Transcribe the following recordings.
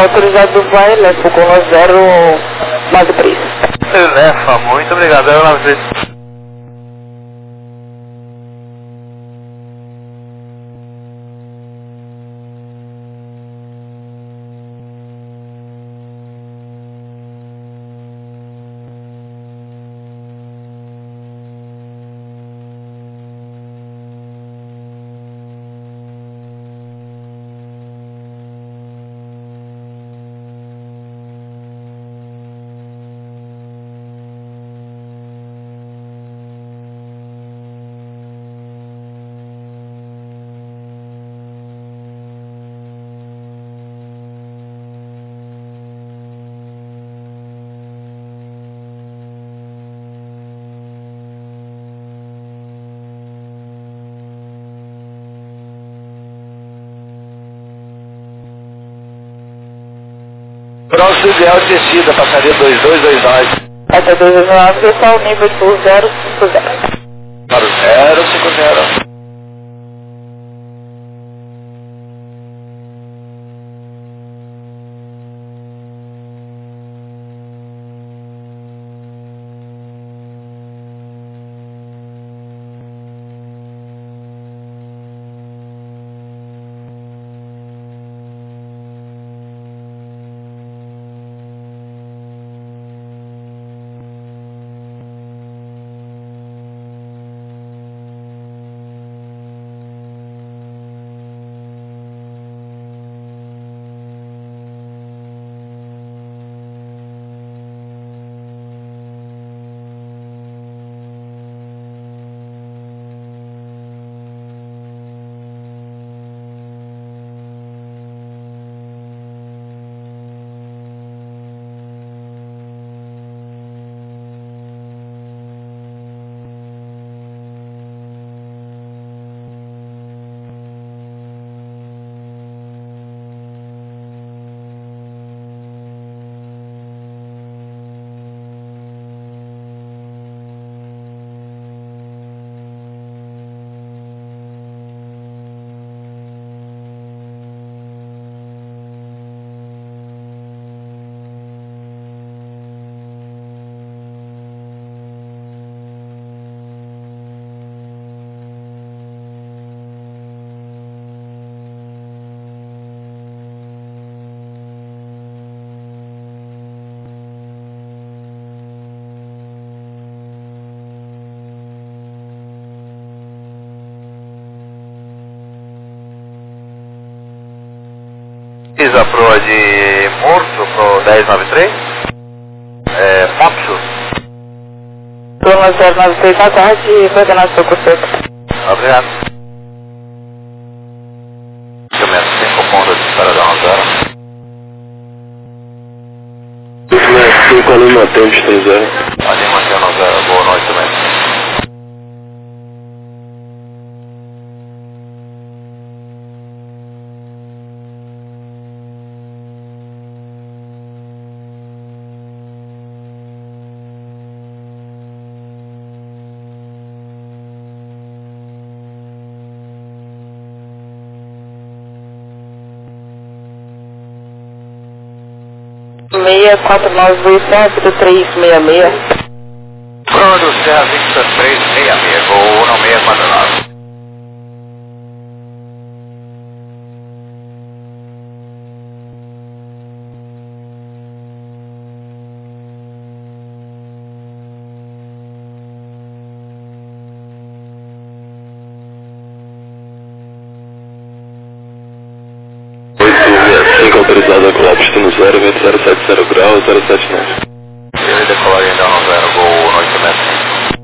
autorizado do vai, leva com 093. Leva, muito obrigado, 093. Próximo ideal de descida, passaria 2229. Até 229, pessoal, nível sul 050. Para o 050. Pisa pro de Morto, pro 1093. Mopso. Turma 093 na tarde e coordenado seu curso. Obrigado. Começa 5 pontos de para dar 0. 5 alunos mantemos 30. Ali mantendo 0, boa noite também. Meia 4927366. Pronto, Serra Victor 366, voo 1649. Autorizado a colapso no 0, vento 070 grau, 079. Ele decolaria ainda no 0, voo 865.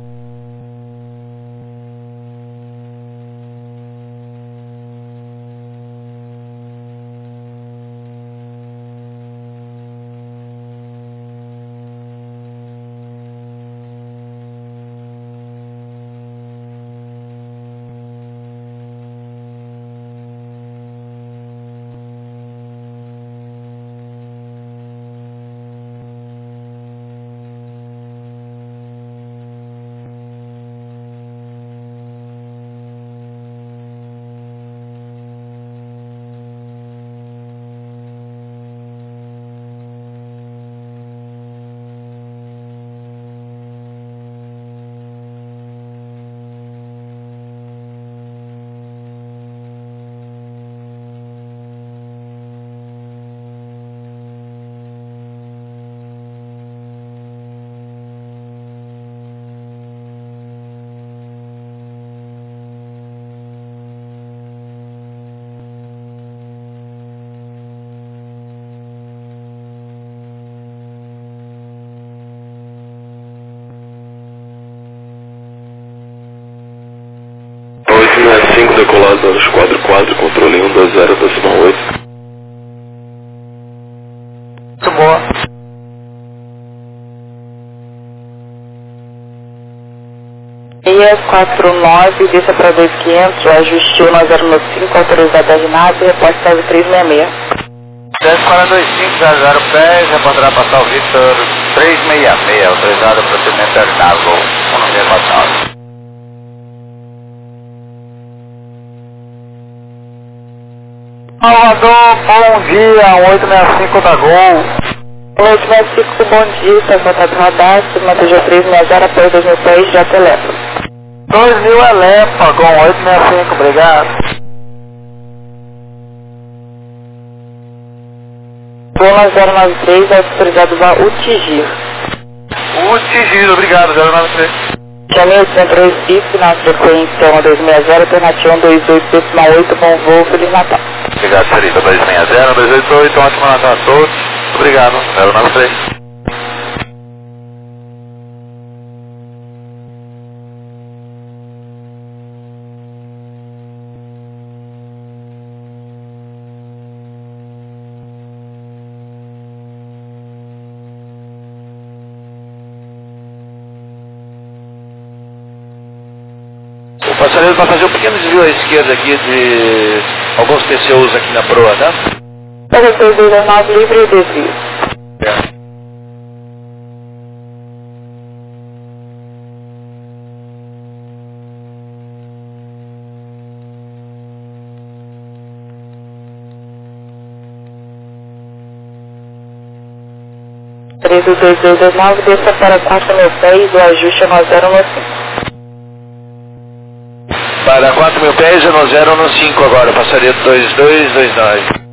decolado, esquadro 4, controle 120.8. Muito boa. EIA 49, desça para 2500, ajuste 1095, autorizado a RNAV, reporte 9366. 1042.500 pés, reportará passar o Victor 366, autorizado procedimento terminável, 1649. Salvador, bom dia, 865 da Gol. 865, bom dia, está contato radar, segmento G360, apoio 2010, já telefone. 2000 Elepa, Gol 865, obrigado. Gol 093, autorizado a UTIGIR. Utigiro, obrigado, 093. Chamei 803 BIP na frequência 1260, alternativa 128,8, bom voo, Feliz Natal. Obrigado, Felipe. 260, 288, ótimo Natal a todos. Obrigado, 093. O passageiro vai fazer um pequeno desvio à esquerda aqui de alguns PCUs aqui na proa, tá? Para 219, livre e desvio. Três do 2229, desça para 4.010, o ajuste é 9015. Para 4.000 pés, no 015 agora, passageiro 2229.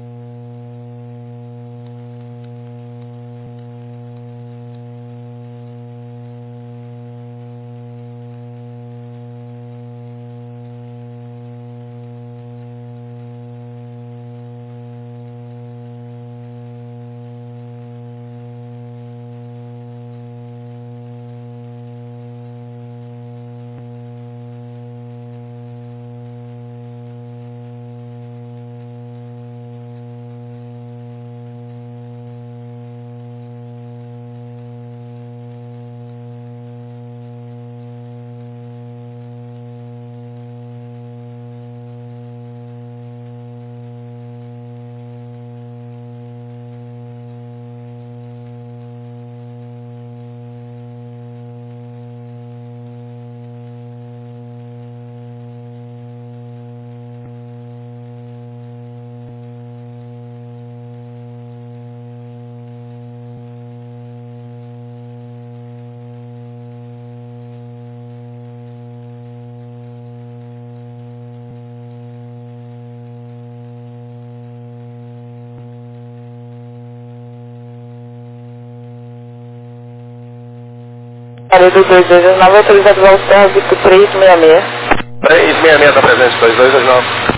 Para do 2219, autorizado ao serviço 366. 366 está presente, 2229.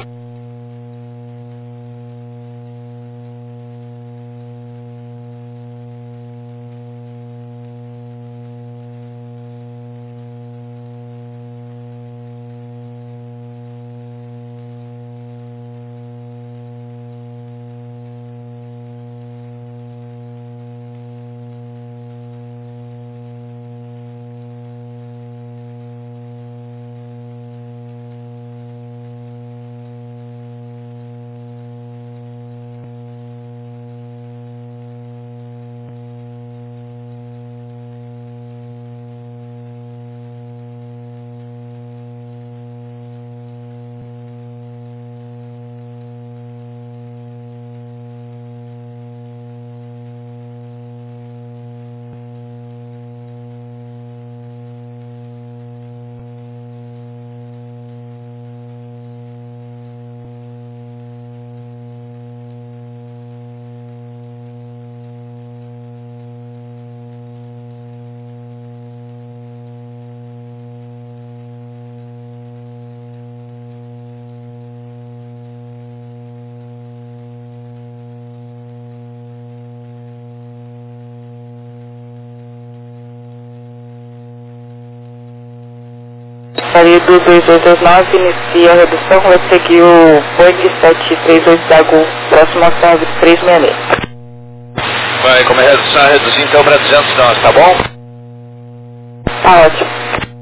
Passaredo 2229, inicia a redução, vai seguir o Boeing 738 da Gol, próximo ao serviço 366. Vai, como é reduzir então para 200 nós, tá bom? Tá ótimo.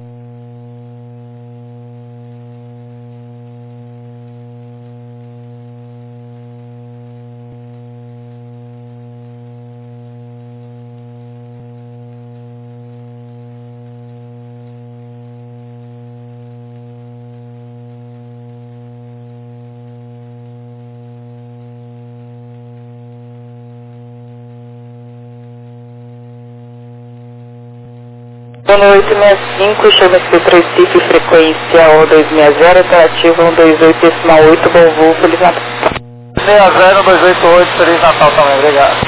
Sono 865, chama-se 3 tipo frequência 1260, alternativo 128,8, bom voo, Feliz Natal. 60288, Feliz Natal também, obrigado.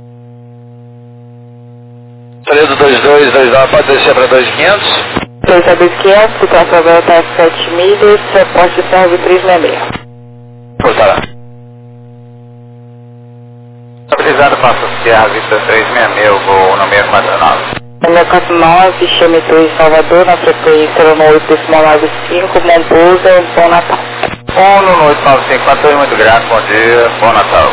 Toledo 2229, pode descer para 2500. 2.500, situação agora está 7 milhas, poste serve 366. Cortará. Estabilizado, passa Sierra Vista 366, voo no 649. 649, chame 2 Salvador, na frequência 18,95, Monpousa, bom Natal. 1 no 895, muito grato, bom dia, bom Natal.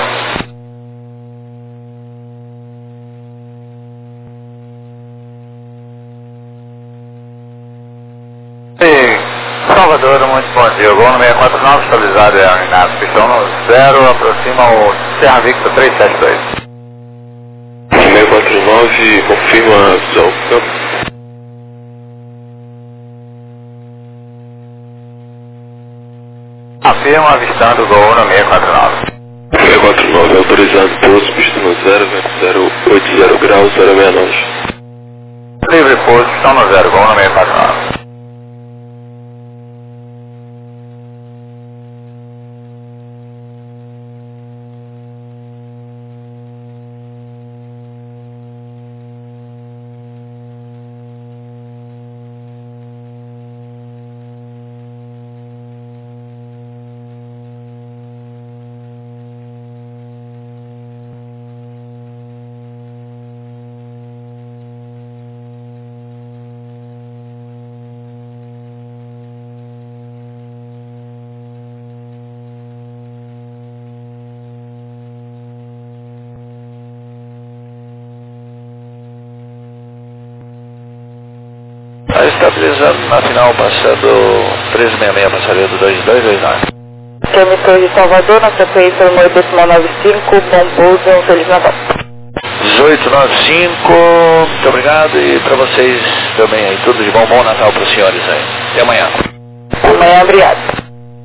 E Salvador, muito bom dia, voo no 649, estabilizado é a Inácio, pistão no 0, aproxima o Sierra Victor 372. 649, confirma a visão. Afirma avistando o gol no 649. 649, autorizado pouso, pista no 0, vento 080 graus, 069. Livre pouso, pistão no 0, gol no 649. Está estabilizado na final, passando 366, passaredo 2229. Chame 2 de Salvador, na frequência 18,95, bom pouso, Feliz Natal. 1895, muito obrigado e para vocês também aí, tudo de bom, bom Natal para os senhores aí. Até amanhã. Amanhã, obrigado.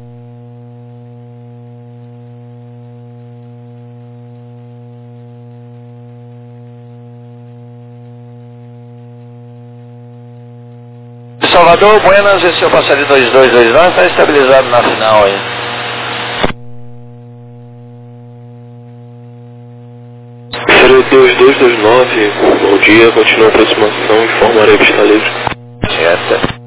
Salvador, Buenas, esse é o passaredo 2229, está estabilizado na final aí. Passaredo 2229, bom dia, continua a aproximação, informarei que está livre. Certo.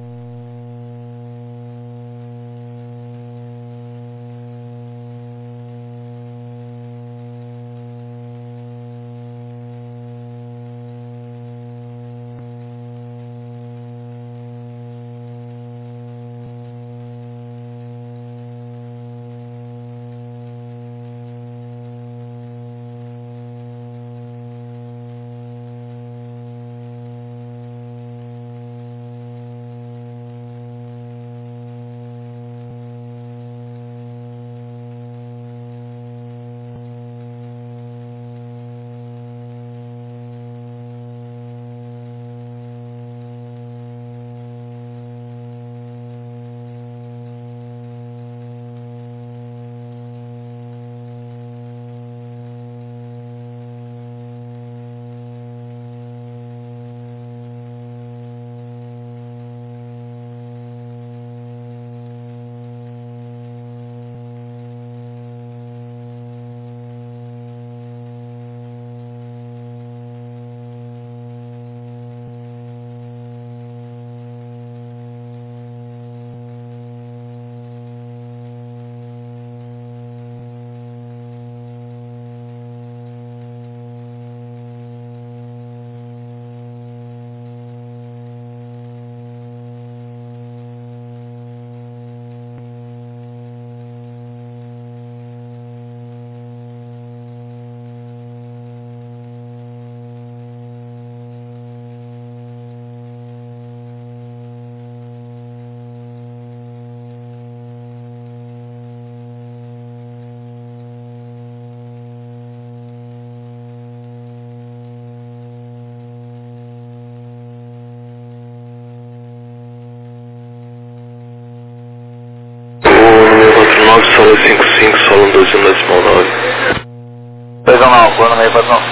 9, solo 55, solo 12,9. 219, boa no meio, 49.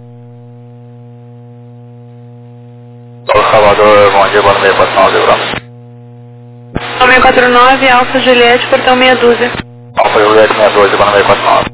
Solo Salvador, bom dia, boa no meio, 49, Bravo. 649, Alfa Juliette, portão meia dúzia. Alfa Juliette 62, boa no meio, 49.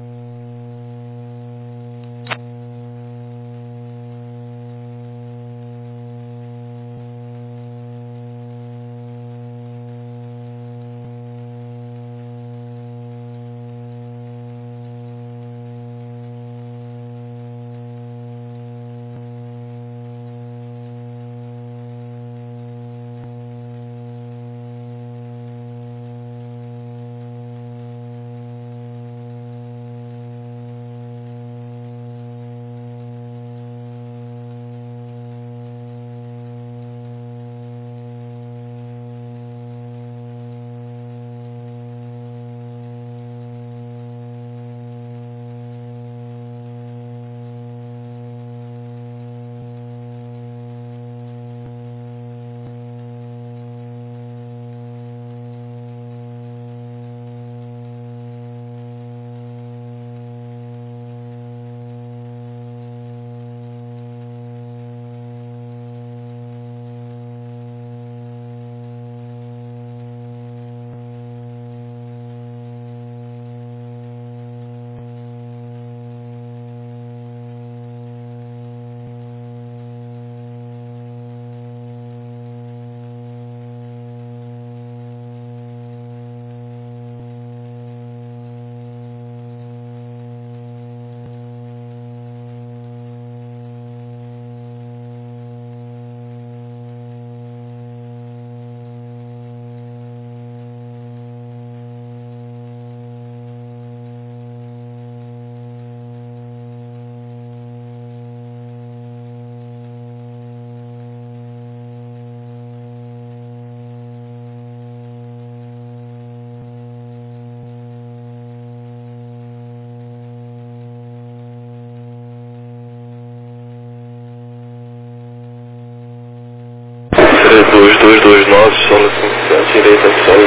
Seria 2229, solo 57, direita, solo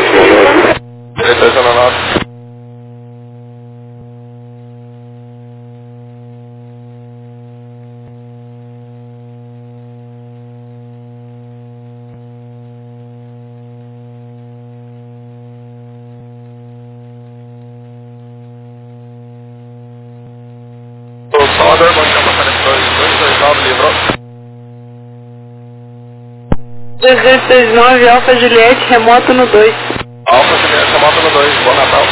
2,9. Direita, 219. Salvador, bom dia, passando 229, livrou. 1829, Alfa Juliette, remoto no 2. Alfa Juliette, remoto no 2, bom Natal.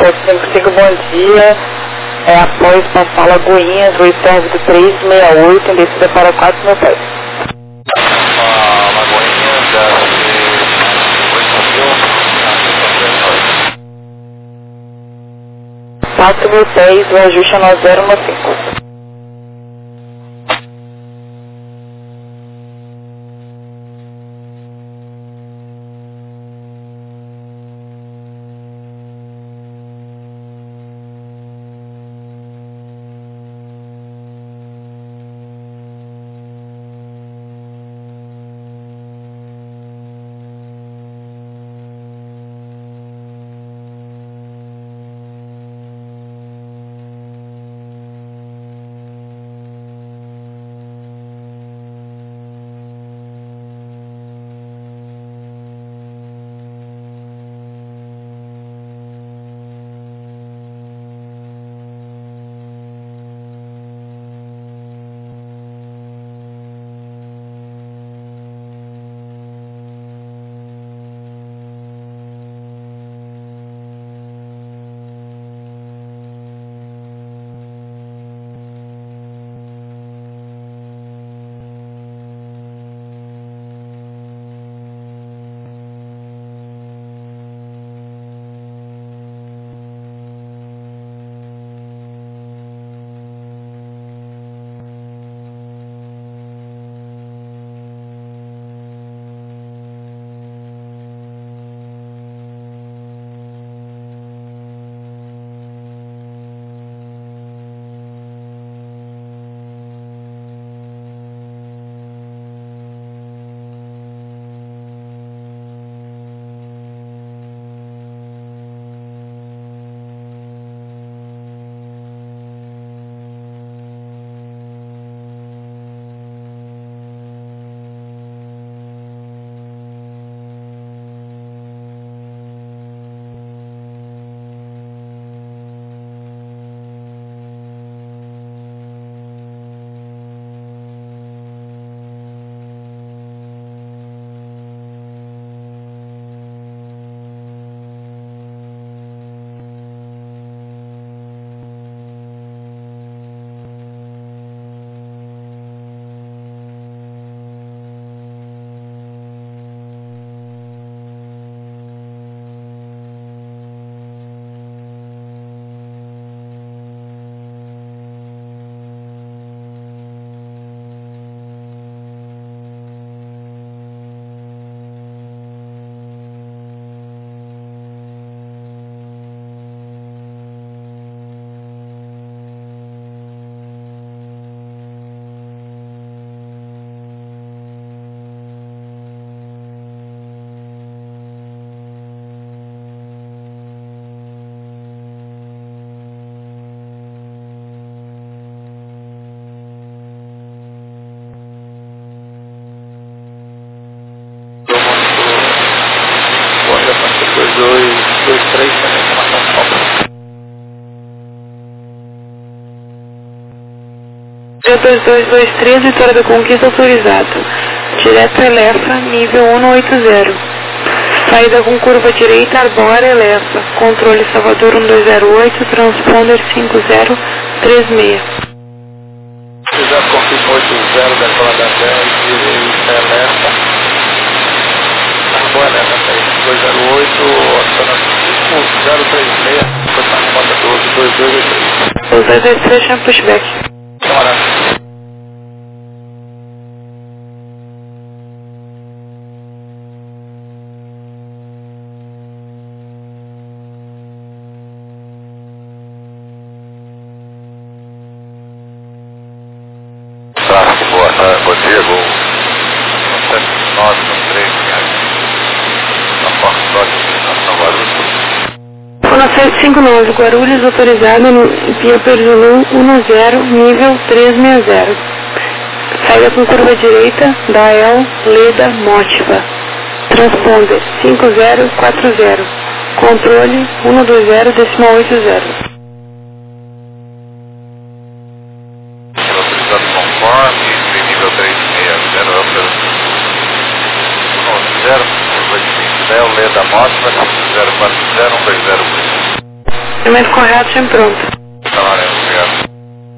55, bom dia. Após passar Lagoinhas, 8 do 368, em descida para 4, meu pai. Lagoinhas, 4.010, o ajuste é 9015. Dia 2223, Vitória da Conquista autorizado. Direto Elefa, nível 180. Saída com curva direita, Arbora Elefa. Controle Salvador 1208, transponder 5036. Já confirma 80 da Cola da 10, direita Elefa. Arbora Elefa, 208, Antônio 5036, foi para a rota 122283. 2223, chama pushback. Bom dia, Gol 7913, na porta próxima, Guarulhos. Fona 759, Guarulhos, autorizado no Pia Perzulu 10, nível 360. Saída com curva direita, Dael, Leda, Motiva. Transponder 5040. Controle 120,80. Conforme, nível 360, 10, Leda Motiva, 040, 120. Momento correto, sempre pronto. Tá valendo, obrigado.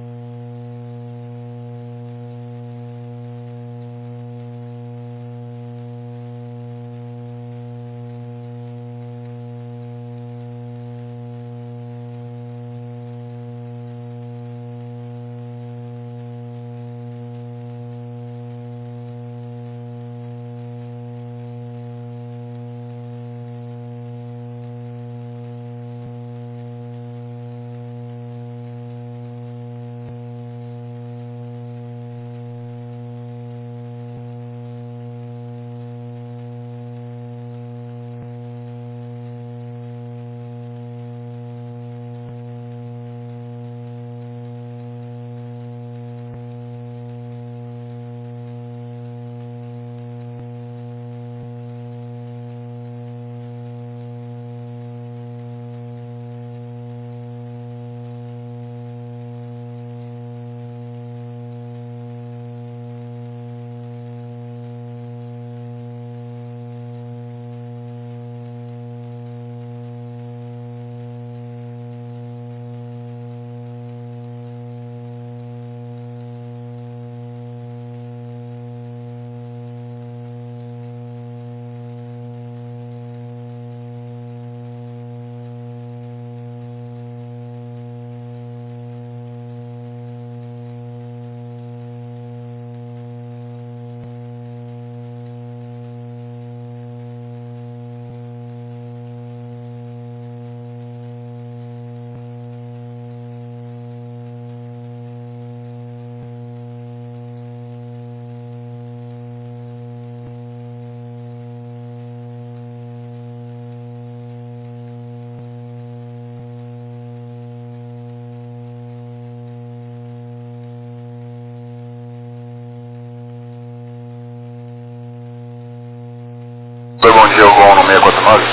Oi, bom dia, Gol no 649.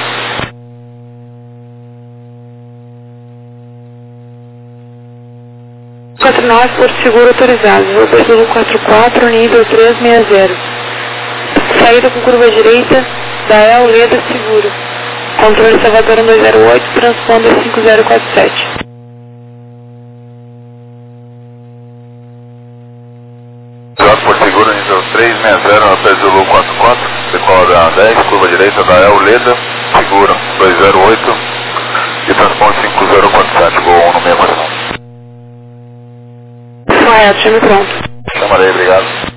Porto Seguro autorizado. Voo Brasil 44, nível 360. Saída com curva direita da El Leda Seguro. Controle Salvador 208, transponder 5047. Porto Seguro, nível 360, na pé Zulu 44, decola 10, curva direita da El Leda Seguro 208 e transponder 5047, Gol 1 no 649. Correto, chame pronto. Chamarei, obrigado.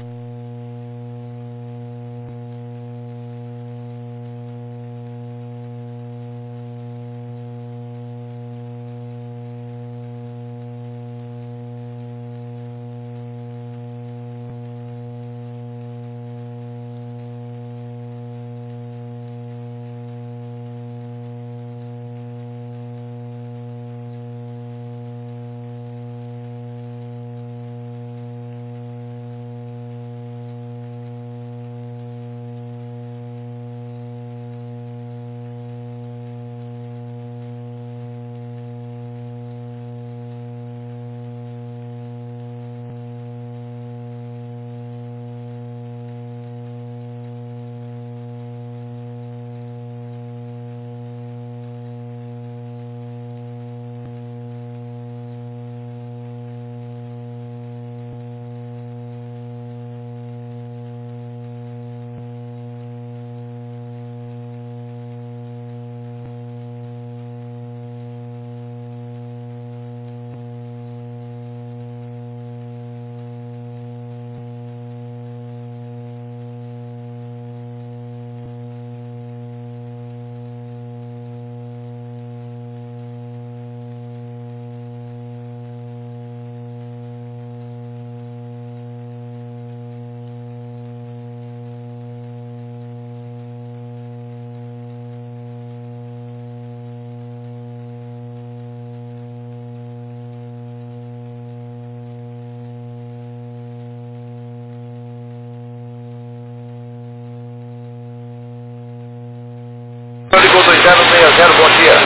Ligou 2060, bom dia.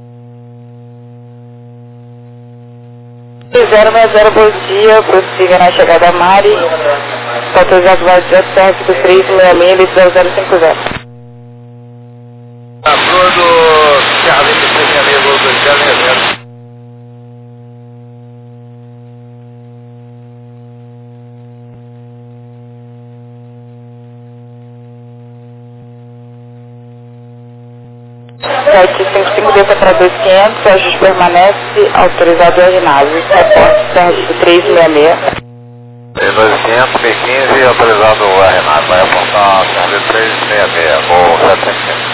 2060, bom dia, prossiga na chegada a Mari, autorizado vazio técnico 366, 0050. Bruno, Serra Vista 366, a linha dentro. Sete 55 desça para 2500, o ajuste permanece autorizado ao ginásio. Reporte Sérgio 366. 2500, 1015, autorizado o Renato, vai apontar Sérgio 366, voo 755.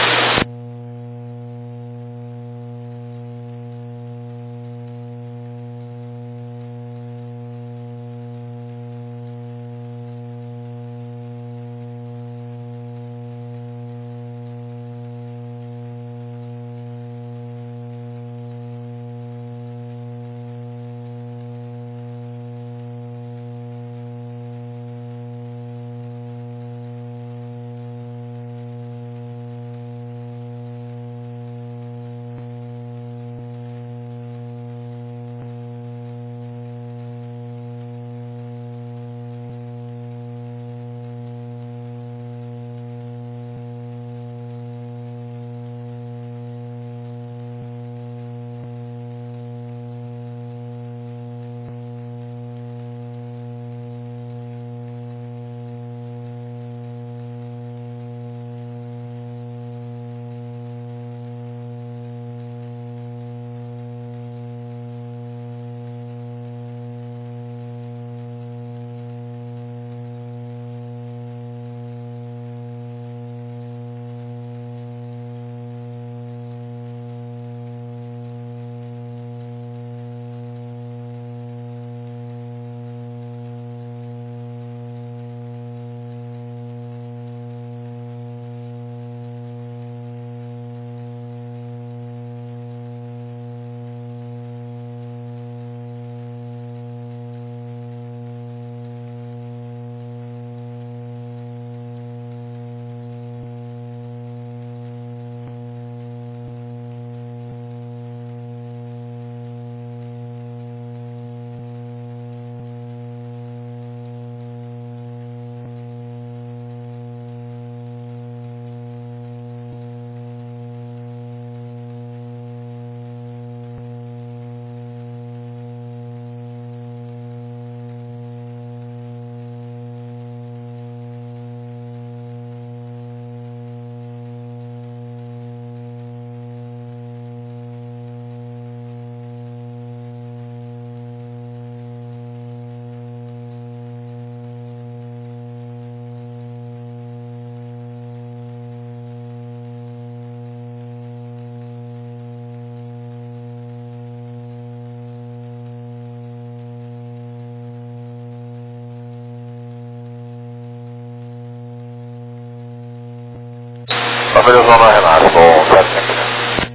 Autorizando o Renato, voo 755.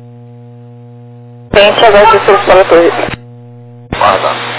Tente agora descer para a torre. Guarda.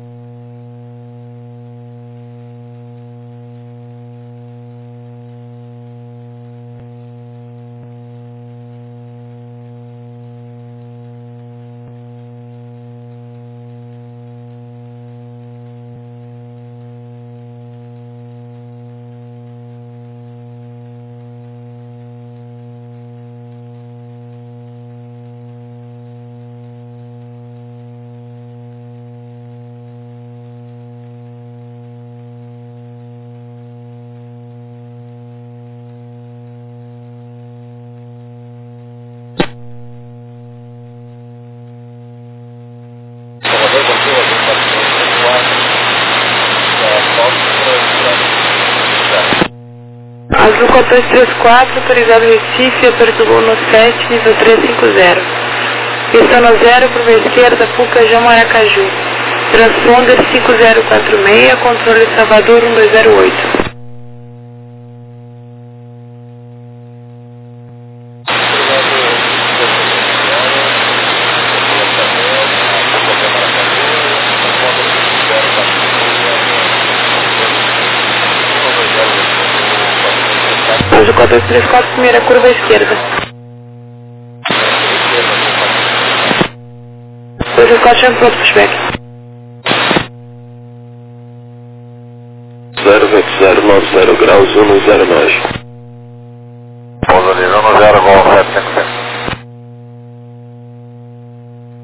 Azul 1434, autorizado Recife, aperto voo no 7, nível 350. Pista no 0, curva esquerda, Puca João Maracaju. Transponder 5046, controle Salvador 1208. Azul 1434, primeira curva esquerda. 284, pronto, pushback. 0,090 graus 109. Pousa ali, 10, voo 755.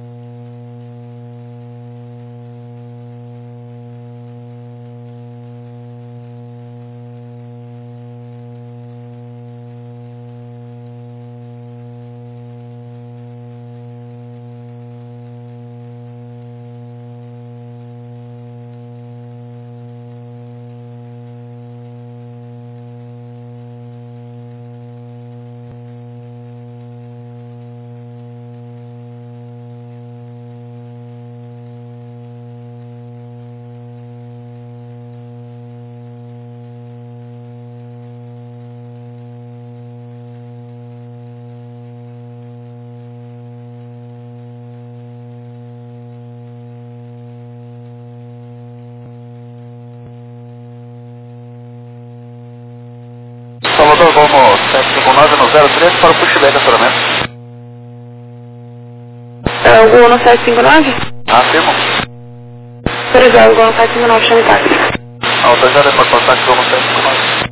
759 no 03 para o pushback acionamento. O Gol no 759? Afirmo. Autorizado, o Gol no 759, chame táxi. Autorizado é para contato Gol no 759.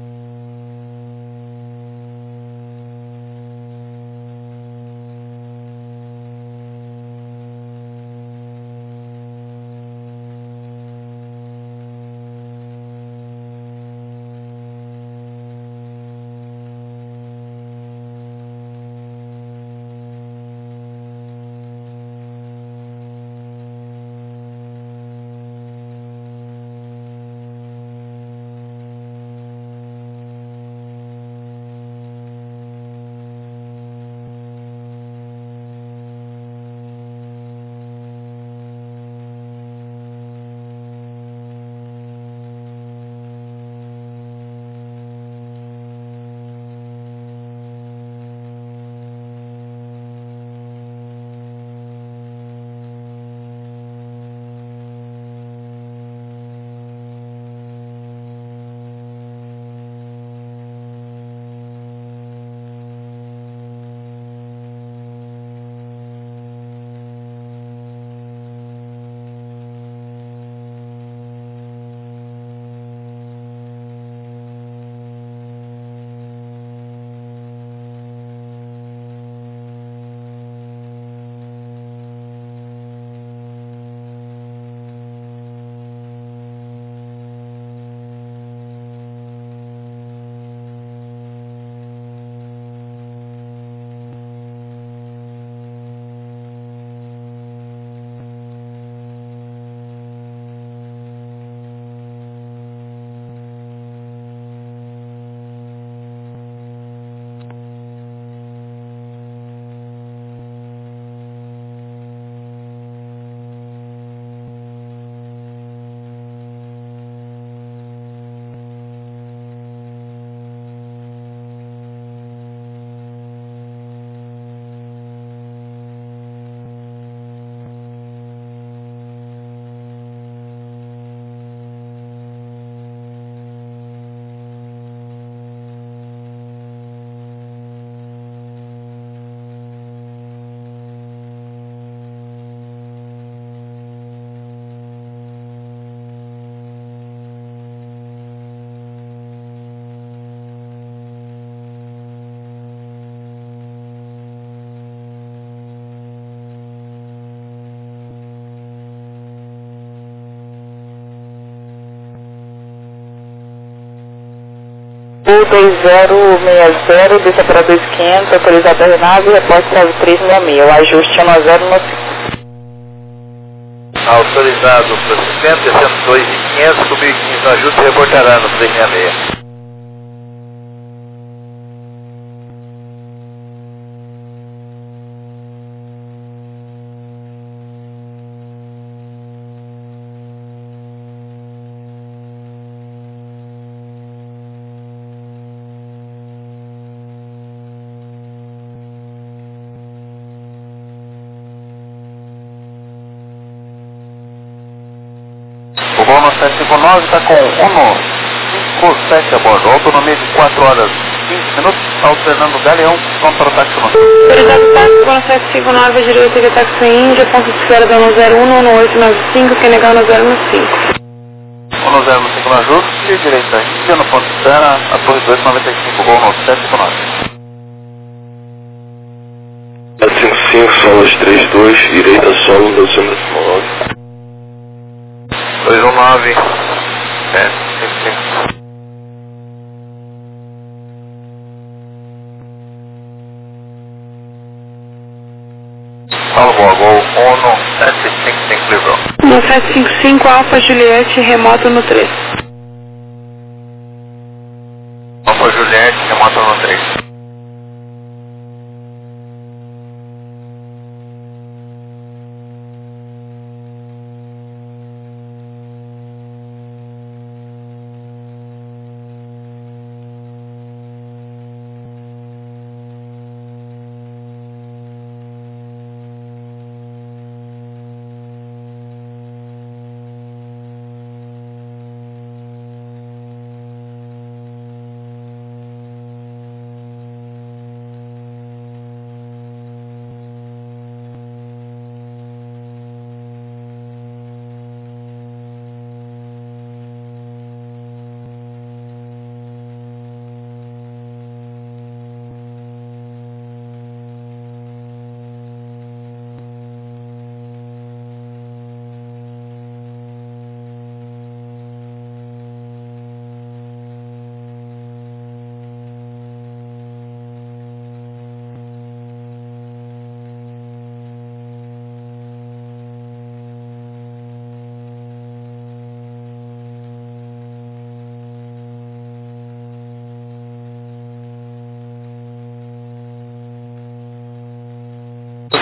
O 2060, desça para 2500, autorizado a aeronave, reporte 9366, o ajuste é 9015. Autorizado para 50, descendo 2.500, subir 15 no ajuste, reportará no 366. O voo no 759 está com 157 a bordo, autonomia de 4 horas 15 minutos, alternando Galeão contra o táxi. Autorizado táxi, Gol no 759, direita de táxi Índia, ponto de esfera da 101, 1895, que negar no 015. 105 no ajuste, direita Índia, no ponto de espera, a torre 295, voo no 759. 755, solas 32, direita solo, 219. 219, 755. Paulo Boa, Gol 1755 livrou. No 755, Alfa Juliette, remoto no 3. Alfa Juliette, remoto no 3.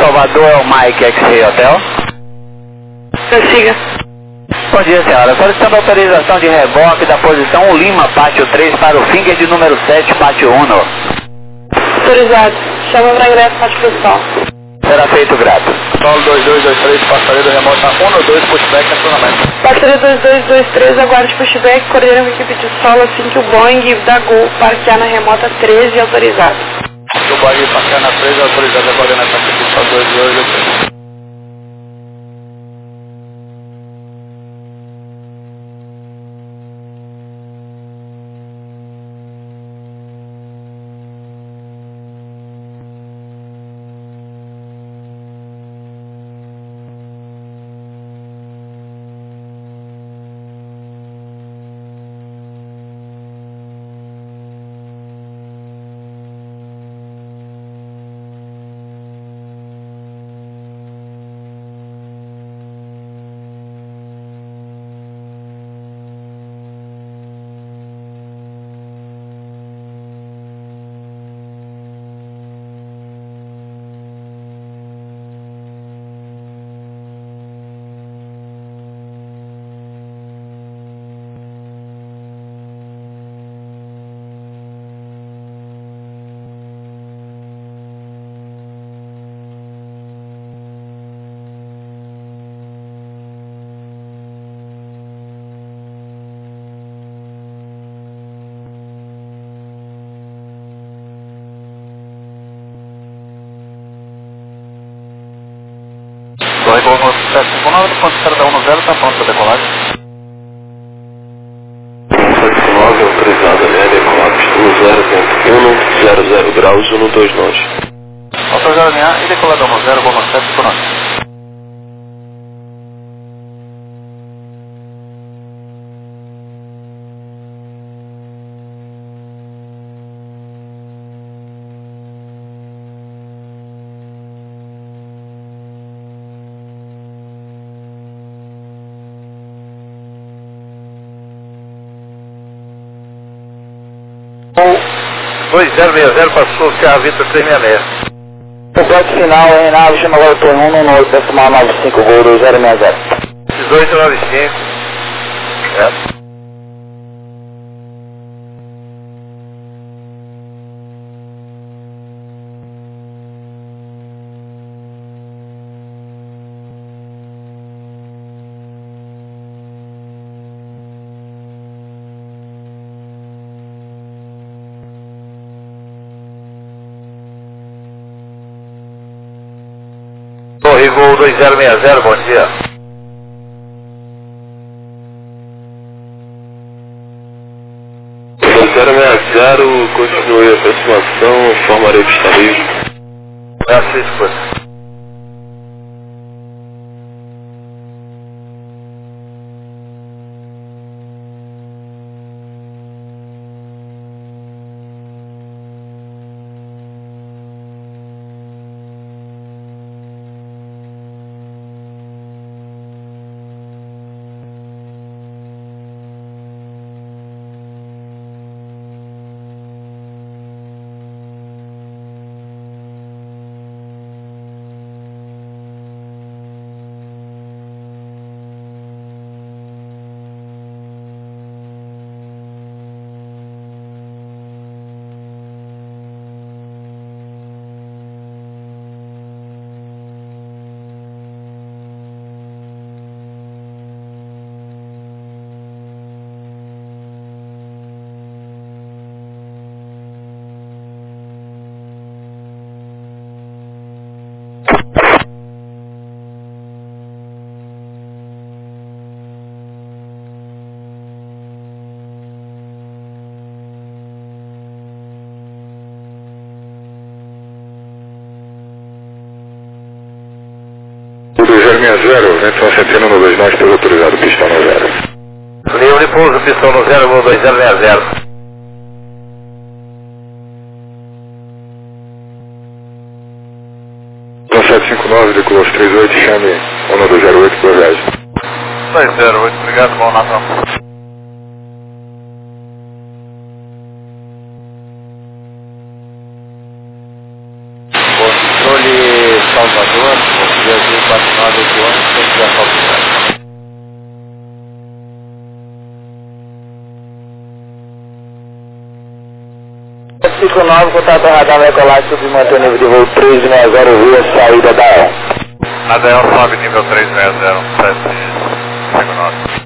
Salvador é o Mike X-Ray Hotel. Prossiga. Bom dia, senhora. Solicitando autorização de reboque da posição 1 Lima, pátio 3, para o finger de número 7, pátio 1. Autorizado. Chama para ingresso pátio pessoal. Será feito grato. Paulo 2223, passageiro remota 12, pushback, acionamento. Passageiro 2223, aguarde pushback, coordenando com a equipe de solo assim que o Boeing da Gol parquear na remota 13, autorizado. O Boeing parquear na 13, autorizado a coordenação com a equipe de solo 2223. Torre Gol 759, ponto da 10, está pronto para decolagem. 759, autorizado, né? Decolado, estilo 0.1, 00 graus, 129. Autorizado a alinhar e decolado 10, Gol 759. O 2060 passou Serra Vitor 366. Completo final em nave, chama agora o turno 118, decimal 95, Gol 2060. 1895. É. Torre Gol 2060, bom dia. Zero, continue a aproximação, informarei que está livre. É a sua escuta. O 2060, vento Centeno no 29, estou autorizado, pistão no 0. Livre pouso, pistão no 0, Gol 2060. Então 759, decolou 38, chame 1208 para viagem. 208, obrigado, bom Natal. Controle Salvador. 49 ônibus, tem que assalto. Ciclo 9, contato radar Ecolite, submantém o nível de voo 360 via saída da El. A DL sobe nível 360, 759.